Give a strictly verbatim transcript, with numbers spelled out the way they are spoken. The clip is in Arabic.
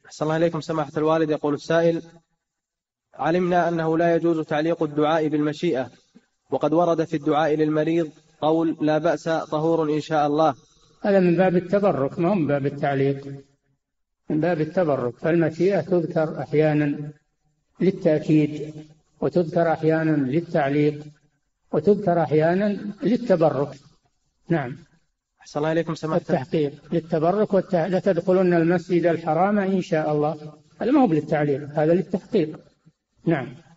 أحسن الله إليكم سماحة الوالد. يقول السائل: علمنا أنه لا يجوز تعليق الدعاء بالمشيئة، وقد ورد في الدعاء للمريض قول لا بأس طهور إن شاء الله. هذا من باب التبرك، ما هو من باب التعليق، من باب التبرك. فالمشيئة تذكر أحيانا للتأكيد، وتذكر أحيانا للتعليق، وتذكر أحيانا للتبرك. نعم. أحسن الله إليكم سماحة التحقيق للتبرك والت... لتدخلن المسجد الحرام إن شاء الله، هذا ما هو للتعليق، هذا للتحقيق. نعم.